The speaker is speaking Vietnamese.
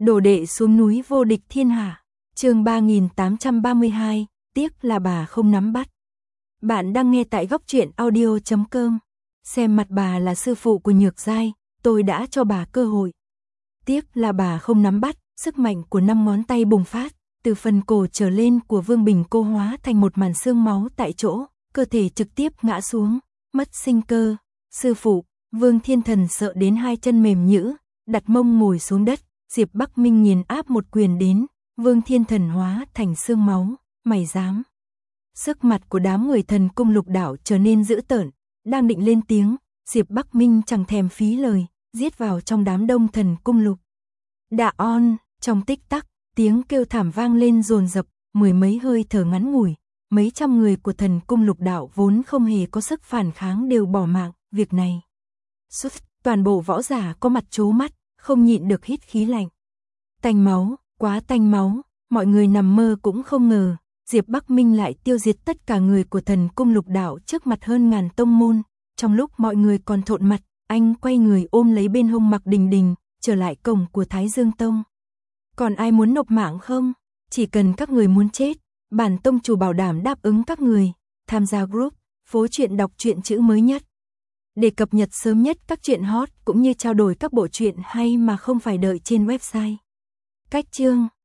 Đồ đệ xuống núi vô địch thiên hạ. Chương 3832, tiếc là bà không nắm bắt. Bạn đang nghe tại Góc Truyện Audio.com. Xem mặt bà là sư phụ của Nhược Giai, tôi đã cho bà cơ hội. Tiếc là bà không nắm bắt, sức mạnh của 5 ngón tay bùng phát, từ phần cổ trở lên của Vương Bình Cô hóa thành một màn xương máu tại chỗ, cơ thể trực tiếp ngã xuống, mất sinh cơ. Sư phụ, Vương Thiên Thần sợ đến hai chân mềm nhũn, đặt mông ngồi xuống đất. Diệp Bắc Minh nghiền áp một quyền đến, Vương Thiên Thần hóa thành xương máu, mày dám. Sức mặt của đám người Thần Cung Lục Đạo trở nên dữ tợn, đang định lên tiếng, Diệp Bắc Minh chẳng thèm phí lời, giết vào trong đám đông Thần Cung Lục. Đạ on, trong tích tắc, tiếng kêu thảm vang lên dồn dập, mười mấy hơi thở ngắn ngủi, mấy trăm người của Thần Cung Lục Đạo vốn không hề có sức phản kháng đều bỏ mạng, việc này. Toàn bộ võ giả có mặt trố mắt, không nhịn được hít khí lạnh. Tanh máu, quá tanh máu, mọi người nằm mơ cũng không ngờ, Diệp Bắc Minh lại tiêu diệt tất cả người của Thần Cung Lục Đạo trước mặt hơn ngàn tông môn. Trong lúc mọi người còn thộn mặt, anh quay người ôm lấy bên hông Mạc Đình Đình, trở lại cổng của Thái Dương Tông. Còn ai muốn nộp mạng không? Chỉ cần các người muốn chết, bản tông chủ bảo đảm đáp ứng các người. Tham gia group, phố truyện đọc truyện chữ mới nhất. Để cập nhật sớm nhất các truyện hot cũng như trao đổi các bộ truyện hay mà không phải đợi trên website. Cách chương